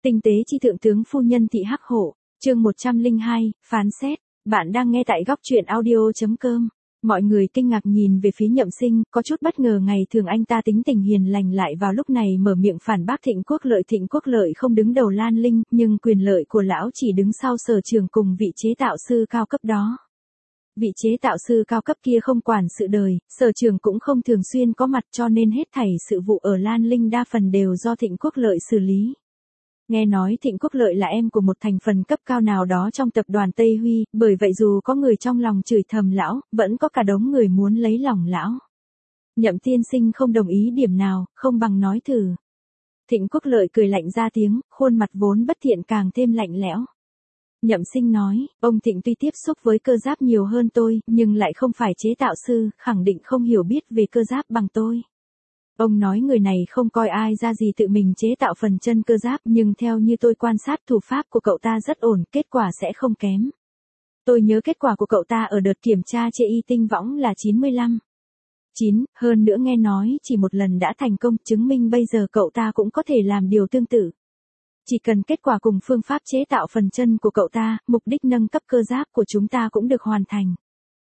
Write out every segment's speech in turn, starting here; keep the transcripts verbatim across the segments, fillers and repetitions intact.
Tinh tế chi thượng tướng phu nhân thị hắc hổ, chương một trăm lẻ hai, phán xét. Bạn đang nghe tại góc truyện audio chấm com. Mọi người kinh ngạc nhìn về phía Nhậm Sinh, có chút bất ngờ ngày thường anh ta tính tình hiền lành lại vào lúc này mở miệng phản bác Thịnh Quốc Lợi. Thịnh Quốc Lợi không đứng đầu Lan Linh, nhưng quyền lợi của lão chỉ đứng sau sở trường cùng vị chế tạo sư cao cấp đó. Vị chế tạo sư cao cấp kia không quản sự đời, sở trường cũng không thường xuyên có mặt, cho nên hết thảy sự vụ ở Lan Linh đa phần đều do Thịnh Quốc Lợi xử lý. Nghe nói Thịnh Quốc Lợi là em của một thành phần cấp cao nào đó trong tập đoàn Tây Huy, bởi vậy dù có người trong lòng chửi thầm lão, vẫn có cả đống người muốn lấy lòng lão. Nhậm tiên sinh không đồng ý điểm nào, không bằng nói thử. Thịnh Quốc Lợi cười lạnh ra tiếng, khuôn mặt vốn bất thiện càng thêm lạnh lẽo. Nhậm Sinh nói, ông Thịnh tuy tiếp xúc với cơ giáp nhiều hơn tôi, nhưng lại không phải chế tạo sư, khẳng định không hiểu biết về cơ giáp bằng tôi. Ông nói người này không coi ai ra gì tự mình chế tạo phần chân cơ giáp, nhưng theo như tôi quan sát thủ pháp của cậu ta rất ổn, kết quả sẽ không kém. Tôi nhớ kết quả của cậu ta ở đợt kiểm tra chê y tinh võng là chín mươi lăm. chín, hơn nữa nghe nói chỉ một lần đã thành công, chứng minh bây giờ cậu ta cũng có thể làm điều tương tự. Chỉ cần kết quả cùng phương pháp chế tạo phần chân của cậu ta, mục đích nâng cấp cơ giáp của chúng ta cũng được hoàn thành.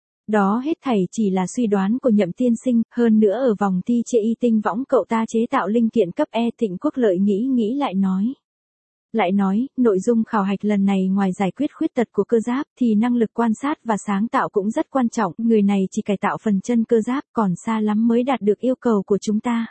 Đó hết thảy chỉ là suy đoán của Nhậm tiên sinh, hơn nữa ở vòng thi chê y tinh võng cậu ta chế tạo linh kiện cấp E. Thịnh Quốc Lợi nghĩ nghĩ lại nói. Lại nói, nội dung khảo hạch lần này ngoài giải quyết khuyết tật của cơ giáp thì năng lực quan sát và sáng tạo cũng rất quan trọng, người này chỉ cải tạo phần chân cơ giáp còn xa lắm mới đạt được yêu cầu của chúng ta.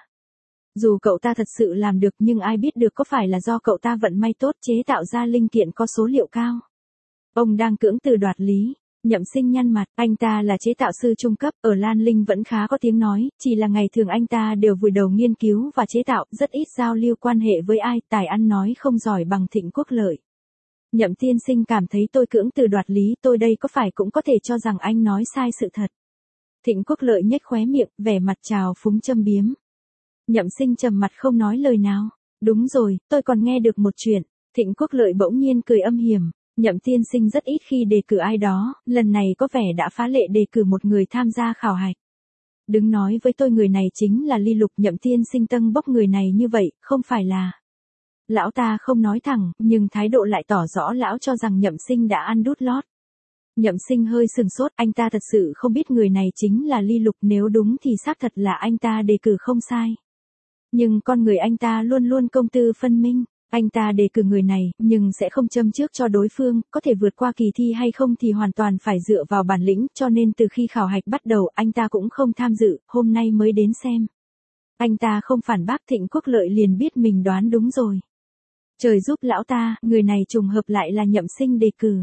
Dù cậu ta thật sự làm được nhưng ai biết được có phải là do cậu ta vận may tốt chế tạo ra linh kiện có số liệu cao. Ông đang cưỡng từ đoạt lý. Nhậm Sinh nhăn mặt, anh ta là chế tạo sư trung cấp, ở Lan Linh vẫn khá có tiếng nói, chỉ là ngày thường anh ta đều vùi đầu nghiên cứu và chế tạo, rất ít giao lưu quan hệ với ai, tài ăn nói không giỏi bằng Thịnh Quốc Lợi. Nhậm tiên sinh cảm thấy tôi cưỡng từ đoạt lý, tôi đây có phải cũng có thể cho rằng anh nói sai sự thật. Thịnh Quốc Lợi nhếch khóe miệng, vẻ mặt trào phúng châm biếm. Nhậm Sinh trầm mặt không nói lời nào. Đúng rồi, tôi còn nghe được một chuyện. Thịnh Quốc Lợi bỗng nhiên cười âm hiểm. Nhậm tiên sinh rất ít khi đề cử ai đó, lần này có vẻ đã phá lệ đề cử một người tham gia khảo hạch. Đừng nói với tôi người này chính là Ly Lục. Nhậm tiên sinh tâng bốc người này như vậy, không phải là... Lão ta không nói thẳng, nhưng thái độ lại tỏ rõ lão cho rằng Nhậm Sinh đã ăn đút lót. Nhậm Sinh hơi sừng sốt, anh ta thật sự không biết người này chính là Ly Lục, nếu đúng thì xác thật là anh ta đề cử không sai. Nhưng con người anh ta luôn luôn công tư phân minh. Anh ta đề cử người này, nhưng sẽ không châm trước cho đối phương, có thể vượt qua kỳ thi hay không thì hoàn toàn phải dựa vào bản lĩnh, cho nên từ khi khảo hạch bắt đầu anh ta cũng không tham dự, hôm nay mới đến xem. Anh ta không phản bác. Thịnh Quốc Lợi liền biết mình đoán đúng rồi. Trời giúp lão ta, người này trùng hợp lại là Nhậm Sinh đề cử.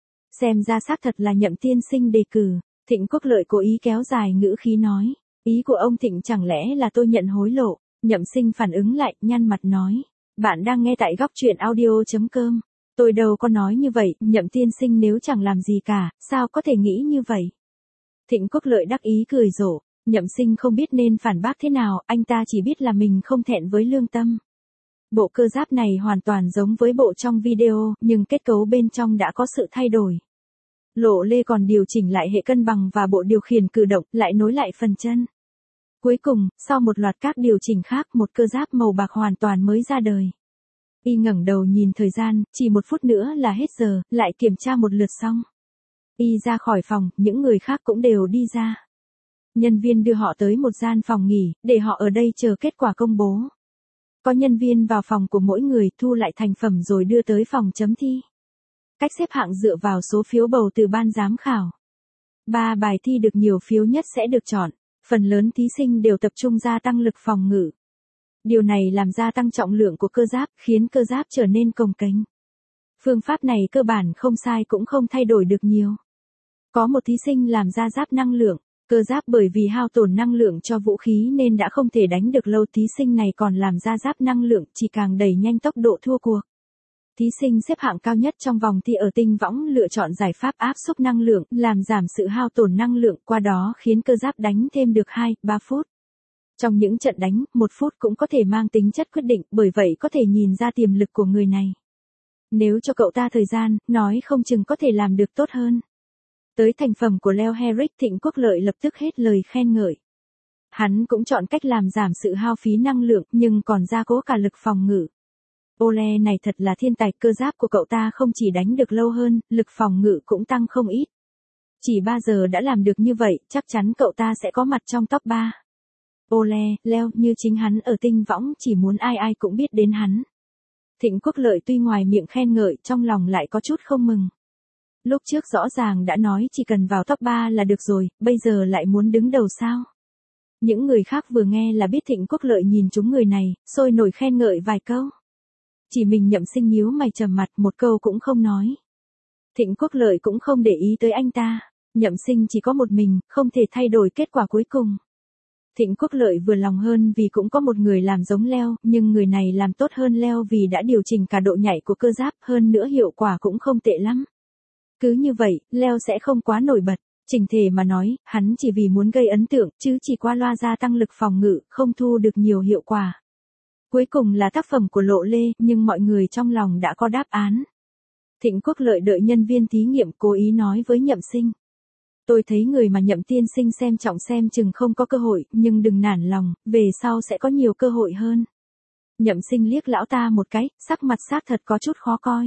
Xem ra xác thật là Nhậm tiên sinh đề cử. Thịnh Quốc Lợi cố ý kéo dài ngữ khí nói. Ý của ông Thịnh chẳng lẽ là tôi nhận hối lộ? Nhậm Sinh phản ứng lại, nhăn mặt nói. Bạn đang nghe tại góc truyện audio chấm com. Tôi đâu có nói như vậy, Nhậm tiên sinh nếu chẳng làm gì cả, sao có thể nghĩ như vậy? Thịnh Quốc Lợi đắc ý cười rộ. Nhậm Sinh không biết nên phản bác thế nào, anh ta chỉ biết là mình không thẹn với lương tâm. Bộ cơ giáp này hoàn toàn giống với bộ trong video, nhưng kết cấu bên trong đã có sự thay đổi. Lỗ lê còn điều chỉnh lại hệ cân bằng và bộ điều khiển cử động, lại nối lại phần chân. Cuối cùng, sau một loạt các điều chỉnh khác, một cơ giáp màu bạc hoàn toàn mới ra đời. Y ngẩng đầu nhìn thời gian, chỉ một phút nữa là hết giờ, lại kiểm tra một lượt xong. Y ra khỏi phòng, những người khác cũng đều đi ra. Nhân viên đưa họ tới một gian phòng nghỉ, để họ ở đây chờ kết quả công bố. Có nhân viên vào phòng của mỗi người, thu lại thành phẩm rồi đưa tới phòng chấm thi. Cách xếp hạng dựa vào số phiếu bầu từ ban giám khảo. Ba bài thi được nhiều phiếu nhất sẽ được chọn. Phần lớn thí sinh đều tập trung gia tăng lực phòng ngự. Điều này làm gia tăng trọng lượng của cơ giáp, khiến cơ giáp trở nên cồng kềnh. Phương pháp này cơ bản không sai cũng không thay đổi được nhiều. Có một thí sinh làm ra giáp năng lượng, cơ giáp bởi vì hao tổn năng lượng cho vũ khí nên đã không thể đánh được lâu. Thí sinh này còn làm ra giáp năng lượng, chỉ càng đẩy nhanh tốc độ thua cuộc. Thí sinh xếp hạng cao nhất trong vòng thi ở tinh võng lựa chọn giải pháp áp suất năng lượng, làm giảm sự hao tổn năng lượng, qua đó khiến cơ giáp đánh thêm được hai, ba phút. Trong những trận đánh, một phút cũng có thể mang tính chất quyết định, bởi vậy có thể nhìn ra tiềm lực của người này. Nếu cho cậu ta thời gian, nói không chừng có thể làm được tốt hơn. Tới thành phẩm của Leo Herrick, Thịnh Quốc Lợi lập tức hết lời khen ngợi. Hắn cũng chọn cách làm giảm sự hao phí năng lượng, nhưng còn gia cố cả lực phòng ngự. Ole này thật là thiên tài, cơ giáp của cậu ta không chỉ đánh được lâu hơn, lực phòng ngự cũng tăng không ít. Chỉ ba giờ đã làm được như vậy, chắc chắn cậu ta sẽ có mặt trong top ba. Ole, Leo, như chính hắn ở tinh võng, chỉ muốn ai ai cũng biết đến hắn. Thịnh Quốc Lợi tuy ngoài miệng khen ngợi, trong lòng lại có chút không mừng. Lúc trước rõ ràng đã nói chỉ cần vào top ba là được rồi, bây giờ lại muốn đứng đầu sao? Những người khác vừa nghe là biết Thịnh Quốc Lợi nhìn chúng người này, sôi nổi khen ngợi vài câu. Chỉ mình Nhậm Sinh nhíu mày trầm mặt, một câu cũng không nói. Thịnh Quốc Lợi cũng không để ý tới anh ta, Nhậm Sinh chỉ có một mình, không thể thay đổi kết quả cuối cùng. Thịnh Quốc Lợi vừa lòng hơn vì cũng có một người làm giống Leo, nhưng người này làm tốt hơn Leo vì đã điều chỉnh cả độ nhạy của cơ giáp, hơn nữa hiệu quả cũng không tệ lắm. Cứ như vậy, Leo sẽ không quá nổi bật. Chỉnh thể mà nói, hắn chỉ vì muốn gây ấn tượng, chứ chỉ qua loa gia tăng lực phòng ngự, không thu được nhiều hiệu quả. Cuối cùng là tác phẩm của Lộ Lê, nhưng mọi người trong lòng đã có đáp án. Thịnh Quốc Lợi đợi nhân viên thí nghiệm cố ý nói với Nhậm Sinh. Tôi thấy người mà Nhậm tiên sinh xem trọng xem chừng không có cơ hội, nhưng đừng nản lòng, về sau sẽ có nhiều cơ hội hơn. Nhậm Sinh liếc lão ta một cái, sắc mặt xác thật có chút khó coi.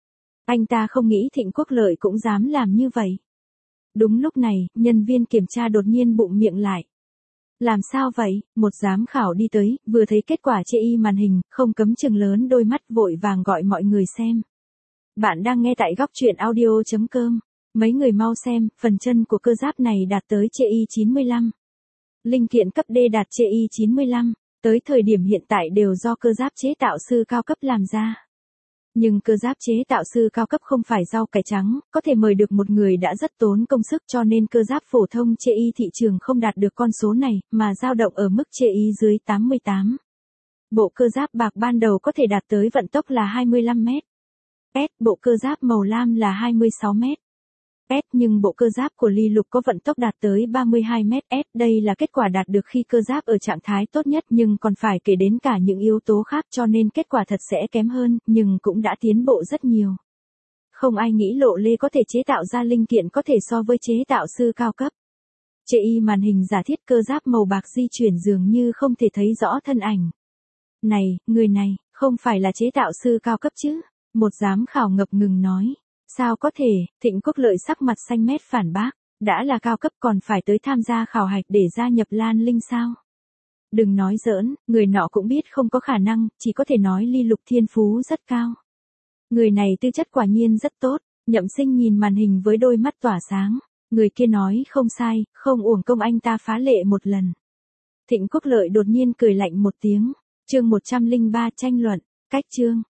Anh ta không nghĩ Thịnh Quốc Lợi cũng dám làm như vậy. Đúng lúc này, nhân viên kiểm tra đột nhiên bụng miệng lại. Làm sao vậy? Một giám khảo đi tới, vừa thấy kết quả chê y màn hình, không cấm chừng lớn đôi mắt vội vàng gọi mọi người xem. Bạn đang nghe tại góc truyện audio chấm com. Mấy người mau xem, phần chân của cơ giáp này đạt tới chê y chín mươi lăm. Linh kiện cấp D đạt chê y chín mươi lăm, tới thời điểm hiện tại đều do cơ giáp chế tạo sư cao cấp làm ra. Nhưng cơ giáp chế tạo sư cao cấp không phải rau cải trắng, có thể mời được một người đã rất tốn công sức, cho nên cơ giáp phổ thông chê y thị trường không đạt được con số này, mà dao động ở mức chê y dưới tám mươi tám. Bộ cơ giáp bạc ban đầu có thể đạt tới vận tốc là hai mươi lăm mét. S, bộ cơ giáp màu lam là hai mươi sáu mét. S, nhưng bộ cơ giáp của Ly Lục có vận tốc đạt tới ba mươi hai mét. S, đây là kết quả đạt được khi cơ giáp ở trạng thái tốt nhất, nhưng còn phải kể đến cả những yếu tố khác, cho nên kết quả thật sẽ kém hơn, nhưng cũng đã tiến bộ rất nhiều. Không ai nghĩ Lộ Lê có thể chế tạo ra linh kiện có thể so với chế tạo sư cao cấp. Chê y màn hình giả thiết cơ giáp màu bạc di chuyển dường như không thể thấy rõ thân ảnh. Này, người này, không phải là chế tạo sư cao cấp chứ? Một giám khảo ngập ngừng nói. Sao có thể? Thịnh Quốc Lợi sắc mặt xanh mét phản bác. Đã là cao cấp còn phải tới tham gia khảo hạch để gia nhập Lan Linh sao? Đừng nói giỡn, người nọ cũng biết không có khả năng, chỉ có thể nói Ly Lục thiên phú rất cao. Người này tư chất quả nhiên rất tốt. Nhậm Sinh nhìn màn hình với đôi mắt tỏa sáng. Người kia nói không sai, không uổng công anh ta phá lệ một lần. Thịnh Quốc Lợi đột nhiên cười lạnh một tiếng. Chương một trăm lẻ ba tranh luận. Cách chương.